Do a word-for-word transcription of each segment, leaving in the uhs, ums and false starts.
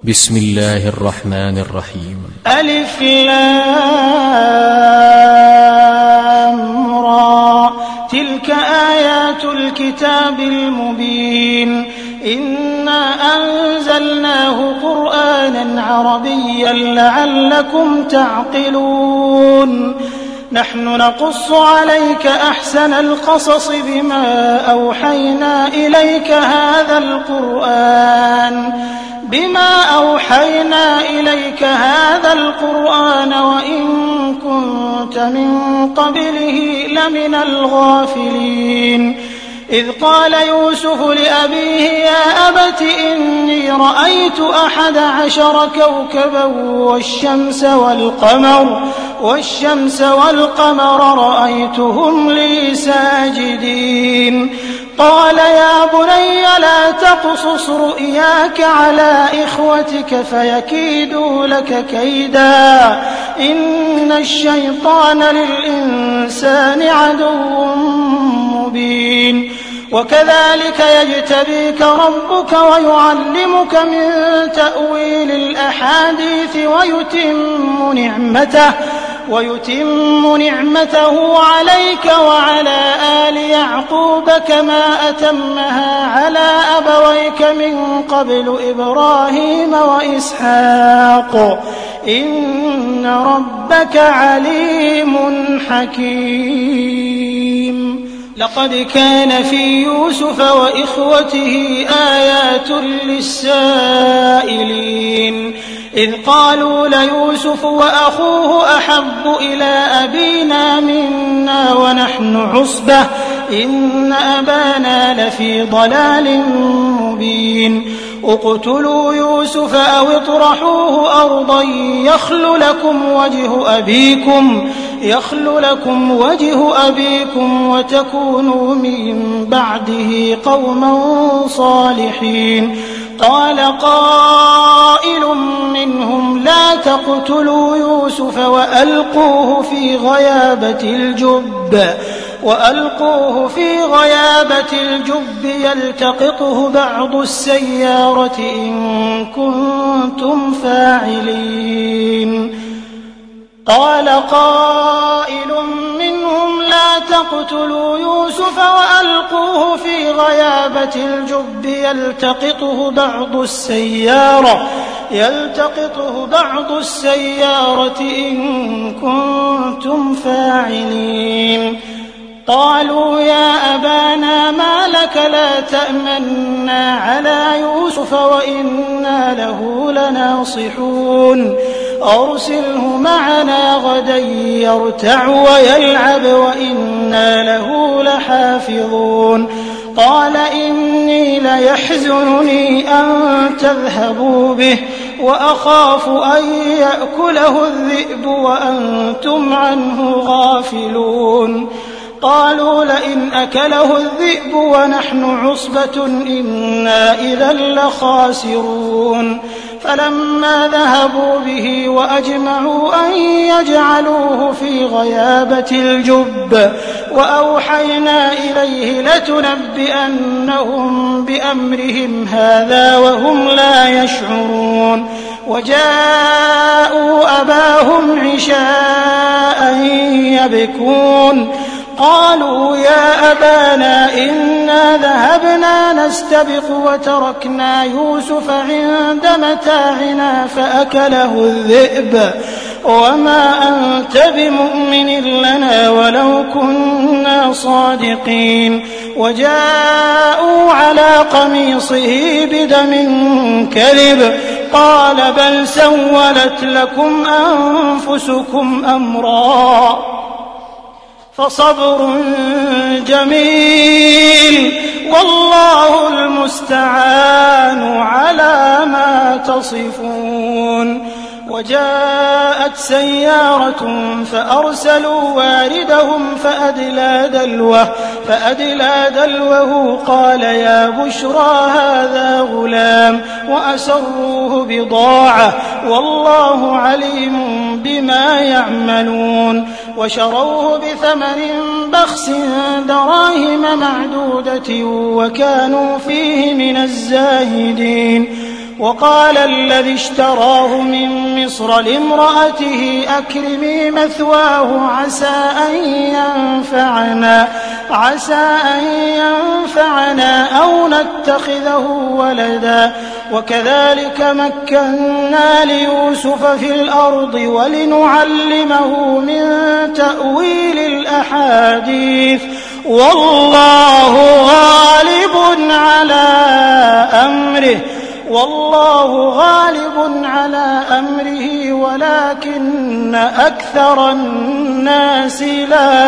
بسم الله الرحمن الرحيم. ألف لام را، تلك آيات الكتاب المبين. إنا أنزلناه قرآنا عربيا لعلكم تعقلون. نحن نقص عليك أحسن القصص بما أوحينا إليك هذا القرآن بما أوحينا إليك هذا القرآن وإن كنت من قبله لمن الغافلين. إذ قال يوسف لأبيه يا أبت إني رأيت أحد عشر كوكبا والشمس والقمر والشمس والقمر رأيتهم لي ساجدين. قال يا بني لا تقصص رؤياك على إخوتك فيكيدوا لك كيدا إن الشيطان للإنسان عدو مبين. وكذلك يجتبيك ربك ويعلمك من تأويل الأحاديث ويتم نعمته ويتم نعمته عليك وعلى آل يعقوب كما أتمها على أبويك من قبل إبراهيم وإسحاق إن ربك عليم حكيم. لقد كان في يوسف وإخوته آيات للسائلين إذ قالوا ليوسف وأخوه أحب إلى أبينا منا ونحن عصبة إن أبانا لفي ضلال مبين. اقتلوا يوسف أو اطرحوه أرضا يخل لكم وجه أبيكم يخل لكم وجه أبيكم وتكونوا من بعده قوما صالحين. قال قائل منهم لا تقتلوا يوسف وألقوه في غيابة الجب وألقوه في غيابة الجب يلتقطه بعض السيارة إن كنتم فاعلين. قال قائل منهم لا تقتلوا يوسف وألقوه في غيابة الجب يلتقطه بعض السيارة يلتقطه بعض السيارة إن كنتم فاعلين. قالوا يا أبانا ما لك لا تأمنا على يوسف وإنا له لناصحون أرسله معنا غدا يرتع ويلعب وإنا له لحافظون. قال إني ليحزنني أن تذهبوا به وأخاف أن يأكله الذئب وأنتم عنه غافلون. قالوا لئن أكله الذئب ونحن عصبة إنا إذا لخاسرون. فلما ذهبوا به وأجمعوا أن يجعلوه في غيابة الجب وأوحينا إليه لتنبئنهم بأمرهم هذا وهم لا يشعرون. وجاءوا أباهم عشاء يبكون. قالوا يا أبانا إنا ذهبنا نستبق وتركنا يوسف عند متاعنا فأكله الذئب وما أنت بمؤمن لنا ولو كنا صادقين. وجاءوا على قميصه بدم كذب قال بل سولت لكم أنفسكم أمرا فصبر جميل والله المستعان على ما تصفون. وجاءت سيارة فأرسلوا واردهم فأدلى دلوه فأدلى دلوه قال يا بشرى هذا غلام وأسروه بضاعة والله عليم بما يعملون. وشروه بثمن بخس دراهم معدودة وكانوا فيه من الزاهدين. وقال الذي اشتراه من مصر لامرأته أكرمي مثواه عسى أن ينفعنا عسى أن ينفعنا أو نتخذه ولدا وكذلك مكنا ليوسف في الأرض ولنعلمه من تأويل الأحاديث والله غالب على أمره والله غالب على أمره ولكن أكثر الناس لا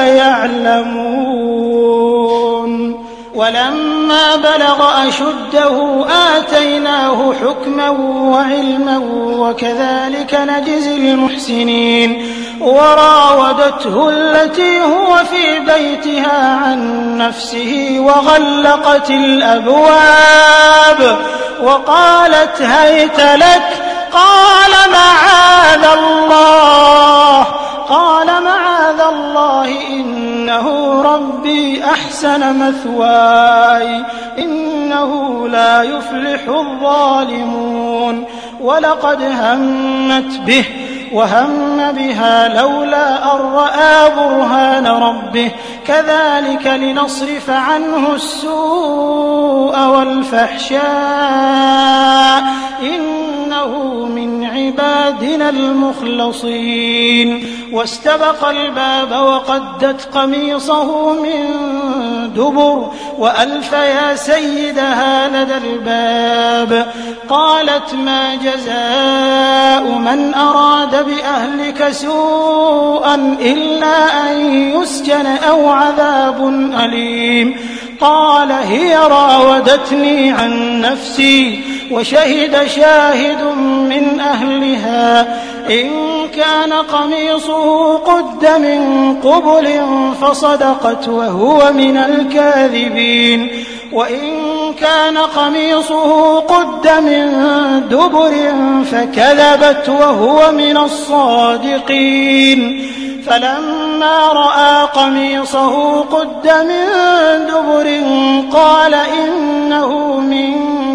يعلمون ولما بلغ أشده آتيناه حكما وعلما وكذلك نجزي المحسنين وراودته التي هو في بيتها عن نفسه وغلقت الأبواب وقالت هيت لك قال معاذ الله قال معاذ الله إنه ربي أحسن مثواي إنه لا يفلح الظالمون ولقد همت به وهم بها لولا أن رأى برهان ربه كذلك لنصرف عنه السوء والفحشاء إنه من عبادنا المخلصين واستبق الباب وقدت قميصه من دبر وألف يا سيدها لدى الباب قالت ما جزاء من أراد بأهلك سوءا إلا أن يسجن أو عذاب أليم قال هي راودتني عن نفسي وشهد شاهد من أهلها إن كان قميصه قد من قبل فصدقت وهو من الكاذبين وإن كان قميصه قد من دبر فكذبت وهو من الصادقين فلما رأى قميصه قد من دبر قال إنه من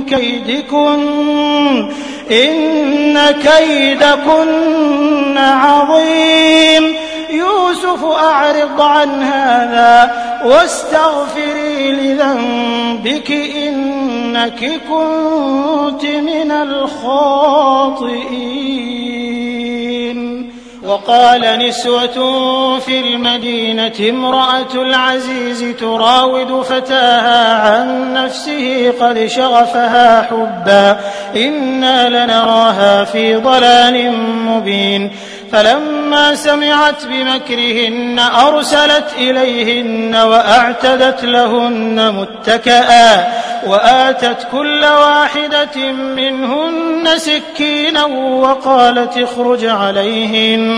كيدكن إن كيدكن عظيم يوسف أعرض عن هذا واستغفري لذنبك إنك كنت من الخاطئين وقال نسوة في المدينة امرأة العزيز تراود فتاها عن نفسه قد شغفها حبا إنا لنراها في ضلال مبين فلما سمعت بمكرهن أرسلت إليهن وأعتدت لهن متكئا وآتت كل واحدة منهن سكينا وقالت اخرج عليهن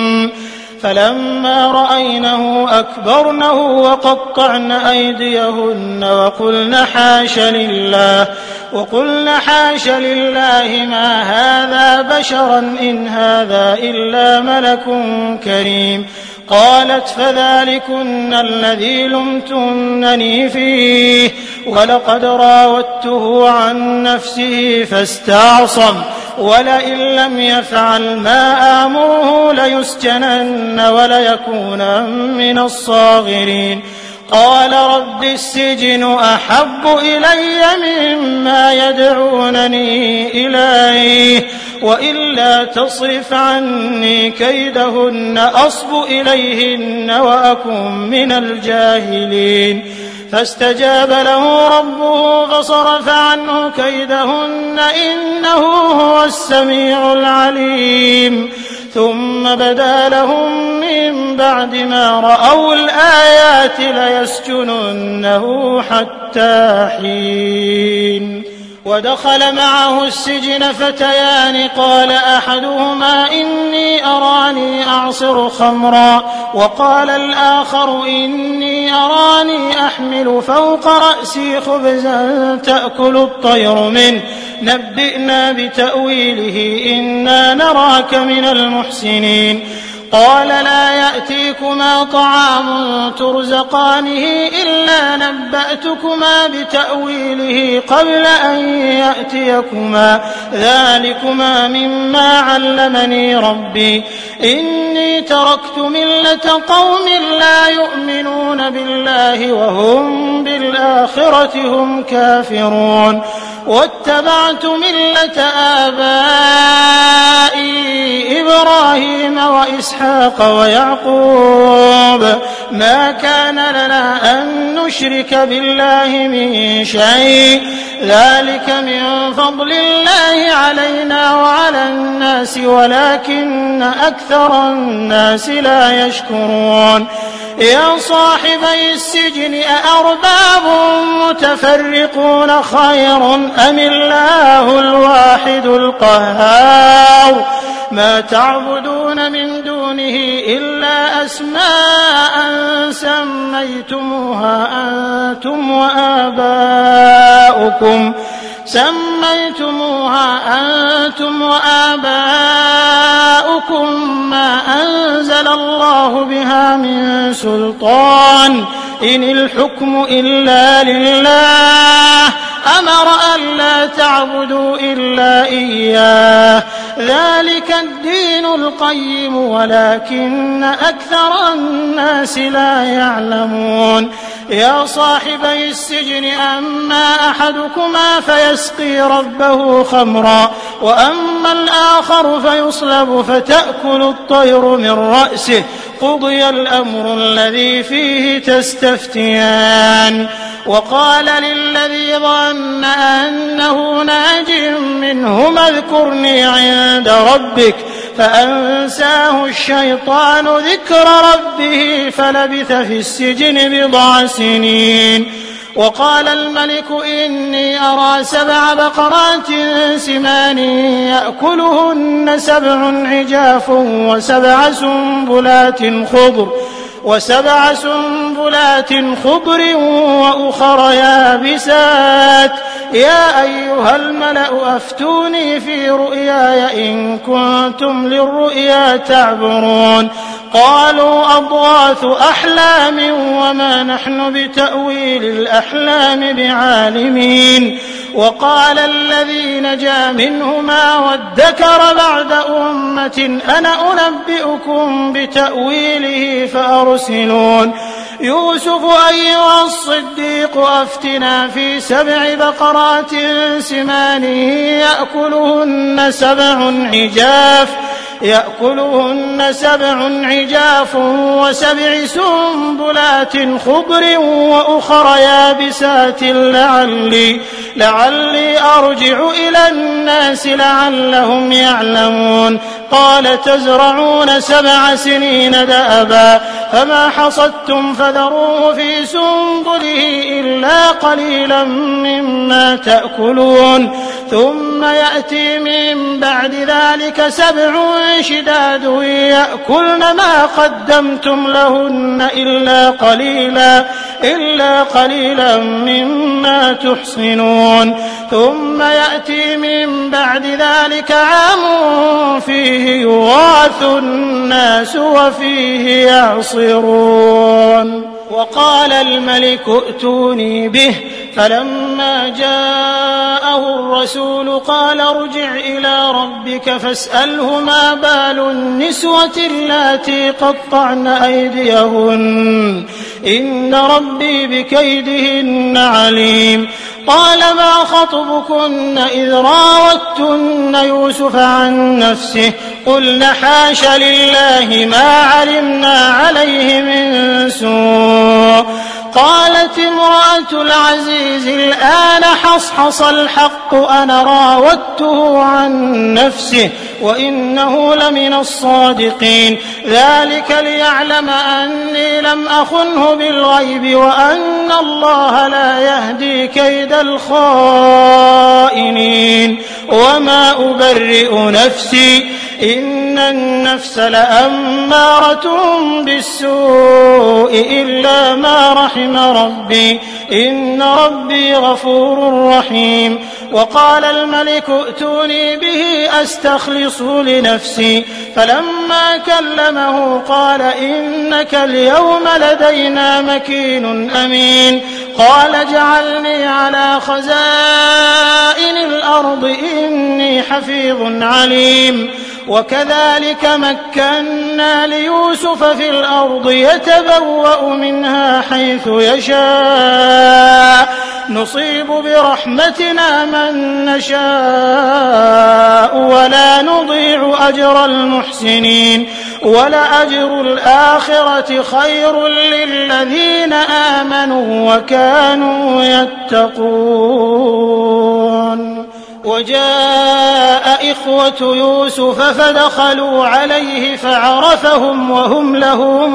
فلما رأينه أكبرنه وقطعن أيديهن وقلن حاش لله وقلن حاش لله ما هذا بشرا إن هذا إلا ملك كريم قالت فذلكن الذي لمتنني فيه ولقد راودته عن نفسه فاستعصم ولئن لم يفعل ما آمره ليسجنن وليكونا من الصاغرين قال رب السجن أحب إلي مما يدعونني إليه وإلا تصرف عني كيدهن أصب إليهن وأكن من الجاهلين فاستجاب له ربه فصرف عنه كيدهن إنه هو السميع العليم ثم بدا لهم من بعد ما رأوا الآيات ليسجننه حتى حين ودخل معه السجن فتيان قال أحدهما إني أراني أعصر خمرا وقال الآخر إني أراني أحمل فوق رأسي خبزا تأكل الطير منه نبئنا بتأويله إنا نراك من المحسنين قال لا يأتيكما طعام ترزقانه إلا نبأتكما بتأويله قبل أن يأتيكما ذلكما مما علمني ربي إني تركت ملة قوم لا يؤمنون بالله وهم بالآخرة هم كافرون واتبعت ملة آبائي إبراهيم وإسحاق ويعقوب ما كان لنا أن نشرك بالله من شيء ذلك من فضل الله علينا وعلى الناس ولكن أكثر الناس لا يشكرون يا صاحبي السجن أأرباب متفرقون خير أم الله الواحد القهار ما تعبدون من دونه إلا أسماء سميتموها أنتم وآباؤكم سميتموها أنتم وآباؤكم ما أنزل الله بها من سلطان إن الحكم إلا لله أمر ألا تعبدوا إلا إياه ذلك الدين القيم ولكن أكثر الناس لا يعلمون يا صاحبي السجن أما أحدكما فيسقي ربه خمرا وأما الآخر فيصلب فتأكل الطير من رأسه قضي الأمر الذي فيه تستفتيان وقال للذي ظن أنه ناج منهما اذكرني عند ربك فأنساه الشيطان ذكر ربه فلبث في السجن بضع سنين وقال الملك إني أرى سبع بقرات سمان يأكلهن سبع عجاف وسبع سنبلات خضر وسبع سنبلات خضر وأخر يابسات يا أيها الملأ أفتوني في رؤياي إن كنتم للرؤيا تعبرون قالوا أضغاث أحلام وما نحن بتأويل الأحلام بعالمين وقال الذي نجا منهما وادكر بعد أمة أنا أنبئكم بتأويله فأرسلون يوسف أيها الصديق أفتنا في سبع بقرات سمان يأكلهن سبع عجاف يأكلهن سبع عجاف وسبع سنبلات خضر وأخر يابسات لعلي لعلي أرجع إلى الناس لعلهم يعلمون قال تزرعون سبع سنين دأبا فما حصدتم فذروه في سنبله إلا قليلا مما تأكلون ثم يأتي من بعد ذلك سبع شداد يأكلن ما قدمتم لهن إلا قليلا إلا قليلا مما تحصنون ثم يأتي من بعد ذلك عام فيه يغاث الناس وفيه يعصرون وقال الملك ائتوني به فلما جاءه الرسول قال ارجع إلى ربك فاسأله ما بال النسوة اللاتي قطعن أيديهن إن ربي بكيدهن عليم قال ما خطبكن إذ راوتن يوسف عن نفسه قلن حاش لله ما علمنا عليه من سوء قالت امرأة العزيز الآن حصحص الحق أنا راودته عن نفسه وإنه لمن الصادقين ذلك ليعلم أني لم أخنه بالغيب وأن الله لا يهدي كيد الخائنين وما أبرئ نفسي إن النفس لأمارة بالسوء إلا ما رحم ربي إن ربي غفور رحيم. وقال الملك ائتوني به أستخلص لنفسي فلما كلمه قال إنك اليوم لدينا مكين أمين. قال اجعلني على خزائن الأرض إني حفيظ عليم. وكذلك مكنا ليوسف في الأرض يتبوأ منها حيث يشاء نصيب برحمتنا من نشاء ولا نضيع أجر المحسنين ولأجر الآخرة خير للذين آمنوا وكانوا يتقون. وجاء إخوة يوسف فدخلوا عليه فعرفهم وهم له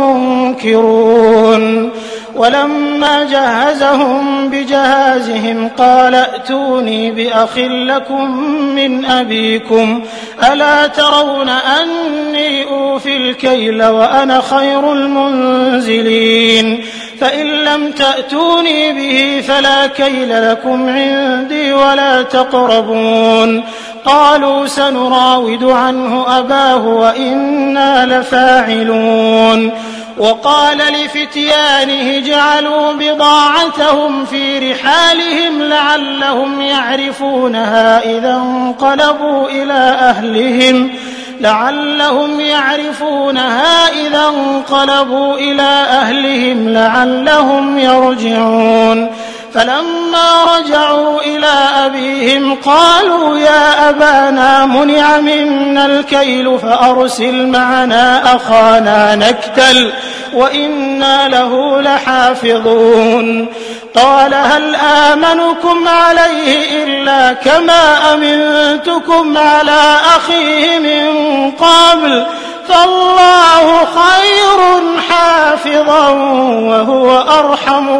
منكرون. ولما جهزهم بجهازهم قال ائتوني بأخ لكم من أبيكم ألا ترون أني أوفي الكيل وأنا خير المنزلين فإن لم تأتوني به فلا كيل لكم عندي ولا تقربون. قالوا سنراود عنه أباه وإنا لفاعلون. وقال لفتيانه جعلوا بضاعتهم في رحالهم لعلهم يعرفونها إذا انقلبوا إلى أهلهم لعلهم يعرفونها إذا انقلبوا إلى أهلهم لعلهم يرجعون. فلما رجعوا إلى أبيهم قالوا يا أبانا منع منا الكيل فأرسل معنا أخانا نكتل وإنا له لحافظون. قال هل آمنكم عليه إلا كما أمنتكم على أخيه من قبل فالله خير حافظا وهو أرحم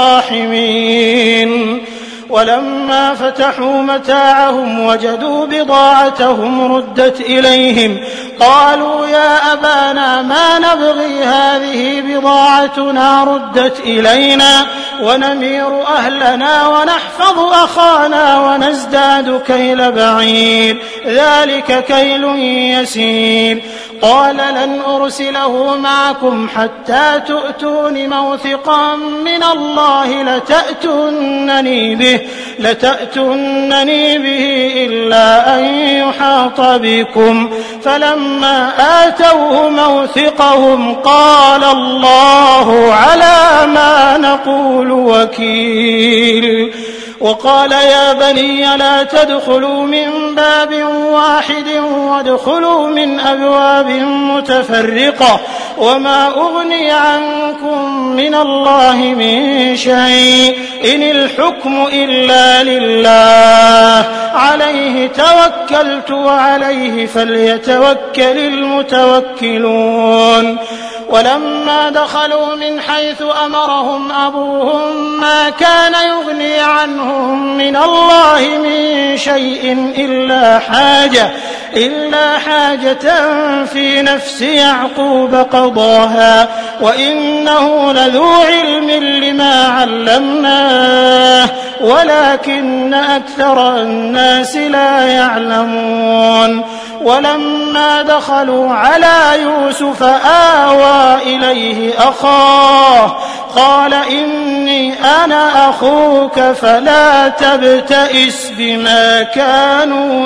الراحمين. ولما فتحوا متاعهم وجدوا بضاعتهم ردت إليهم قالوا يا أبانا ما نبغي هذه بضاعتنا ردت إلينا ونمير أهلنا ونحفظ أخانا ونزداد كيل بعير ذلك كيل يسير. قال لن أرسله معكم حتى تؤتون موثقا من الله لتأتونني به لتأتونني به إلا أن يحاط بكم. فلما آتوه موثقهم قال الله على ما نقول وكيل. وقال يا بني لا تدخلوا من باب واحد وادخلوا من أبواب متفرقة وما أغني عنكم من الله من شيء إن الحكم إلا لله عليه توكلت وعليه فليتوكل المتوكلون. ولما دخلوا من حيث أمرهم أبوهم ما كان يغني عنهم من الله من شيء إلا حاجة إلا حاجة في نفس يعقوب قضاها وإنه لذو علم لما علمناه ولكن أكثر الناس لا يعلمون. ولما دخلوا على يوسف آوى إليه أخاه قال إني أنا أخوك فلا تبتئس بما كانوا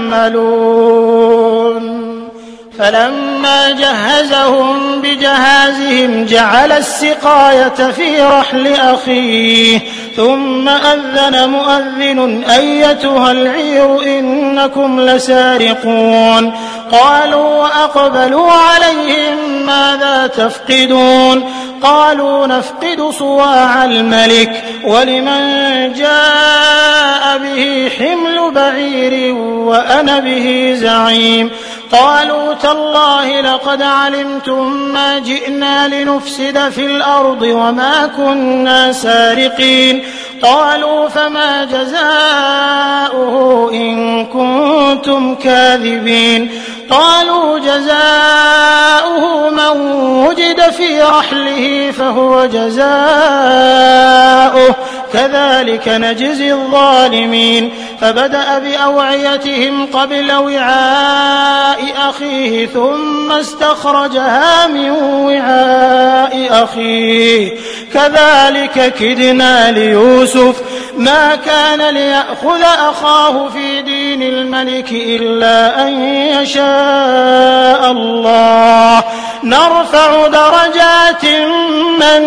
يعملون. فلما جهزهم بجهازهم جعل السقاية في رحل أخيه ثم أذن مؤذن أيتها العير إنكم لسارقون. قالوا وأقبلوا عليهم ماذا تفقدون قالوا نفقد صواع الملك ولمن جاء به حمل بعير وأنا به زعيم. قالوا تالله لقد علمتم ما جئنا لنفسد في الأرض وما كنا سارقين. قالوا فما جزاؤه إن كنتم كاذبين. قالوا جزاؤه من وجد في رحله فهو جزاؤه كذلك نجزي الظالمين فبدأ بأوعيتهم قبل وعاء أخيه ثم استخرجها من وعاء أخيه كذلك كدنا ليوسف ما كان ليأخذ أخاه في دين الملك إلا أن يشاء الله نرفع درجات من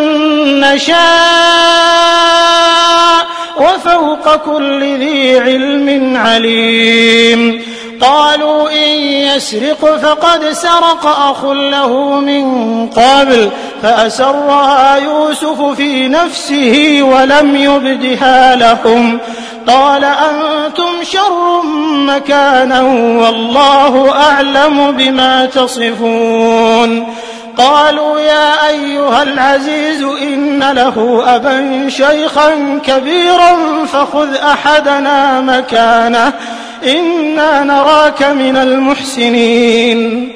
نشاء وفوق كل ذي علم عليم قالوا إن يسرق فقد سرق أخ له من قبل فأسرها يوسف في نفسه ولم يبدها لهم قال أنتم شر مكانا والله أعلم بما تصفون قالوا يا أيها العزيز إن له أبا شيخا كبيرا فخذ أحدنا مكانه إنا نراك من المحسنين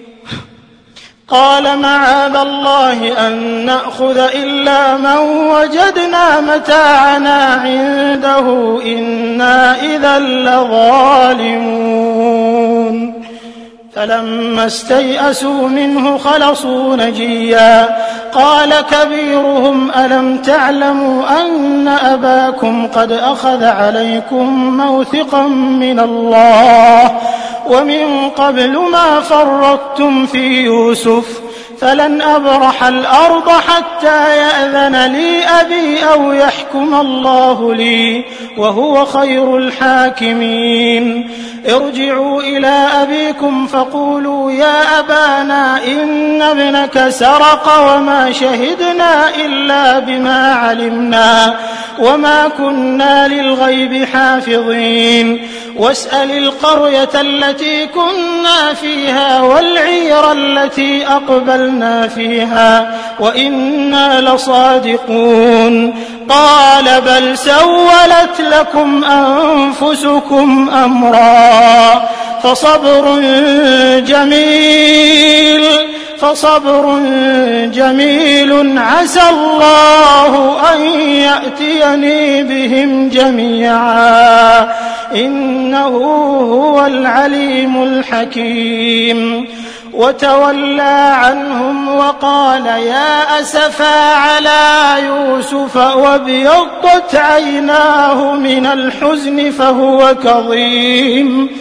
قال معاذ الله أن نأخذ إلا من وجدنا متاعنا عنده إنا إذا لظالمون فلما استيئسوا منه خلصوا نجيا قال كبيرهم ألم تعلموا أن أباكم قد أخذ عليكم موثقا من الله ومن قبل ما فرطتم في يوسف فلن أبرح الأرض حتى يأذن لي أبي أو يحكم الله لي وهو خير الحاكمين ارجعوا إلى أبيكم فقولوا يا أبانا إن ابنك سرق وما شهدنا إلا بما علمنا وما كنا للغيب حافظين واسأل القرية التي كنا فيها والعير التي أقبلنا فيها وإنا لصادقون قال بل سولت لكم أنفسكم أمرا فصبر جميل فصبر جميل عسى الله أن يأتيني بهم جميعا إنه هو العليم الحكيم وتولى عنهم وقال يا أسفا على يوسف وابيضت عيناه من الحزن فهو كظيم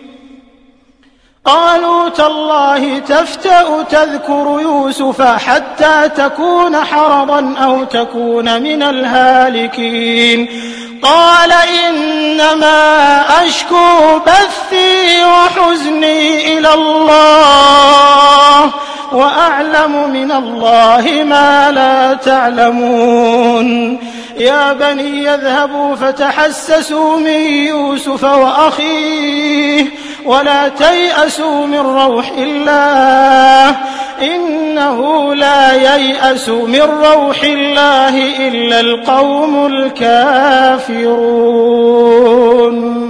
قالوا تالله تفتأ تذكر يوسف حتى تكون حرضا أو تكون من الهالكين قال إنما أشكو بثي وحزني إلى الله وأعلم من الله ما لا تعلمون يا بني يذهبوا فتحسسوا من يوسف وأخيه ولا تيأسوا من روح الله إنه لا ييأس من روح الله إلا القوم الكافرون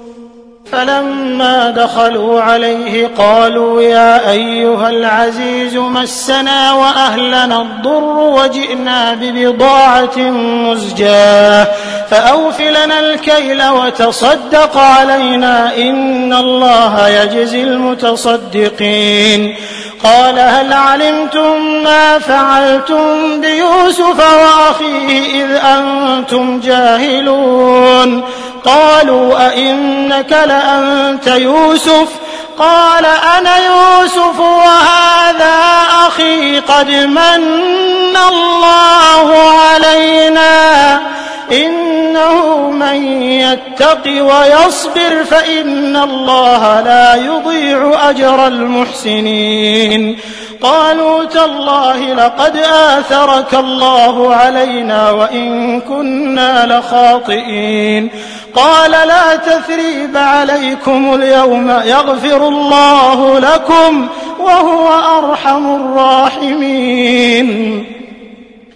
فلما دخلوا عليه قالوا يا أيها العزيز مسنا وأهلنا الضر وجئنا ببضاعة مزجاة فأوف لنا الكيل وتصدق علينا إن الله يجزي المتصدقين قال هل علمتم ما فعلتم بيوسف وأخيه إذ أنتم جاهلون قالوا أئنك لأنت يوسف قال أنا يوسف وهذا أخي قد من الله علينا إنه من يتق ويصبر فإن الله لا يضيع أجر المحسنين قالوا تالله لقد آثرك الله علينا وإن كنا لخاطئين قال لا تثريب عليكم اليوم يغفر الله لكم وهو أرحم الراحمين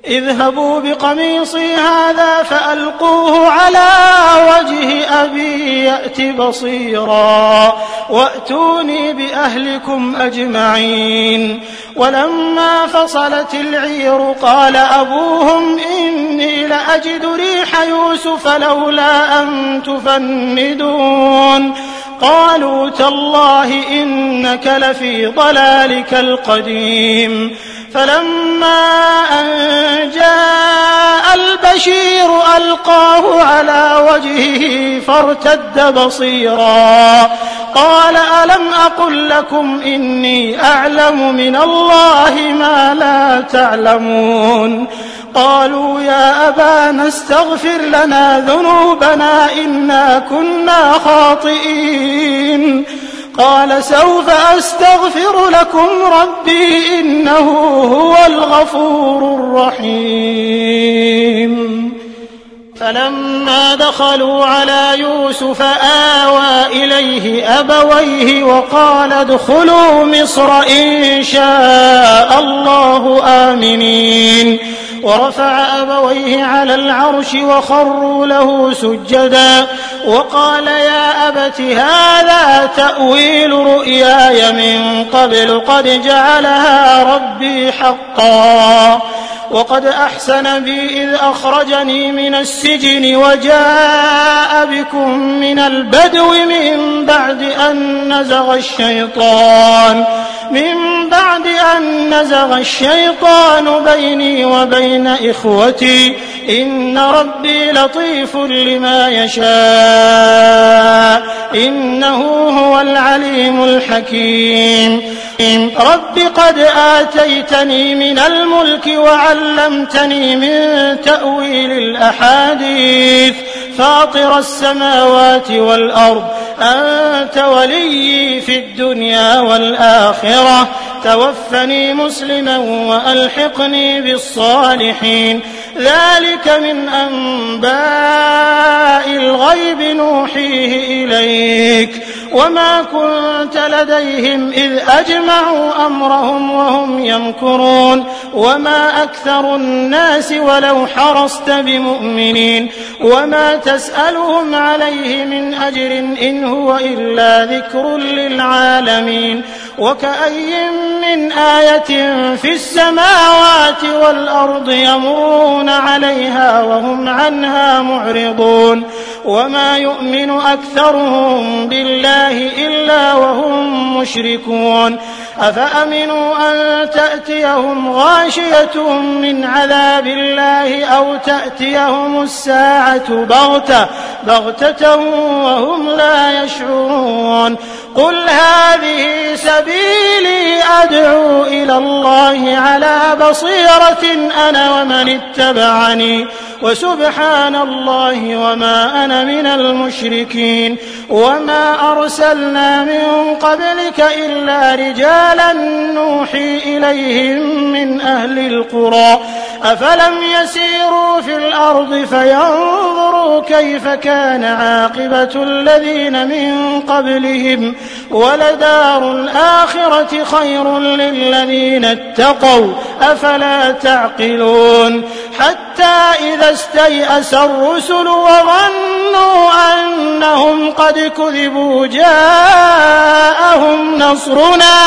اذهبوا بقميصي هذا فألقوه على وجه أبي يأت بصيرا وأتوني بأهلكم أجمعين. ولما فصلت العير قال أبوهم إني لأجد ريح يوسف لولا أن تفندون. قالوا تالله إنك لفي ضلالك القديم. فلما أن جاء البشير ألقاه على وجهه فارتد بصيرا قال ألم أقل لكم إني أعلم من الله ما لا تعلمون. قالوا يا أبانا استغفر لنا ذنوبنا إنا كنا خاطئين. قال سوف أستغفر لكم ربي إنه هو الغفور الرحيم. فلما دخلوا على يوسف آوى إليه أبويه وقال ادخلوا مصر إن شاء الله آمنين. ورفع أبويه على العرش وخروا له سجدا وقال يا أبت هذا تأويل رؤياي من قبل قد جعلها ربي حقا وقد أحسن بي إذ أخرجني من السجن وجاء بكم من البدو من بعد أن نزغ الشيطان من بعد أن نزغ الشيطان بيني وبين إخوتي إن ربي لطيف لما يشاء إنه هو العليم الحكيم. رب قد آتيتني من الملك وعلمتني من تأويل الأحاديث فاطر السماوات والأرض أنت ولي في الدنيا والآخرة توفني مسلما وألحقني بالصالحين. ذلك من أنباء الغيب نوحيه إليك وما كنت لديهم إذ أجمعوا أمرهم وهم يمكرون وما أكثر الناس ولو حرصت بمؤمنين وما تسألهم عليه من أجر إن هو إلا ذكر للعالمين. وكأي من آية في السماوات والأرض يمرون عليها وهم عنها معرضون وما يؤمن أكثرهم بالله إلا وهم مشركون. أفأمنوا أن تأتيهم غاشية من عذاب الله أو تأتيهم الساعة بغتة بغتة وهم لا يشعرون. قل هذه سبيلي أدعو إلى الله على بصيرة أنا ومن اتبعني وسبحان الله وما أنا من المشركين. وما أرسلنا من قبلك إلا رجالا نوحي إليهم من أهل القرى أفلم يسيروا في الأرض فينظروا كيف كان عاقبة الذين من قبلهم ولدار الآخرة خير للذين اتقوا أفلا تعقلون. حتى إذا استيأس الرسل وظنوا أنهم قد كذبوا جاءهم نصرنا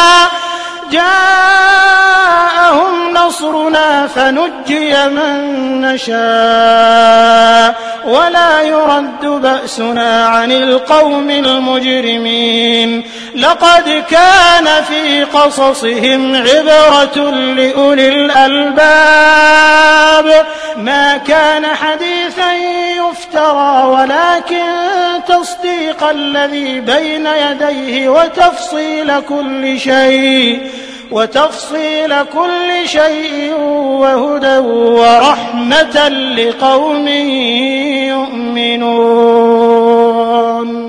جاءهم نصرنا فنجي من نشاء ولا يرد بأسنا عن القوم المجرمين. لقد كان في قصصهم عبرة لأولي الألباب ما كان حديثا يفترى ولكن تصديق الذي بين يديه وتفصيل كل شيء وتفصيل كل شيء وهدى ورحمة لقوم يؤمنون.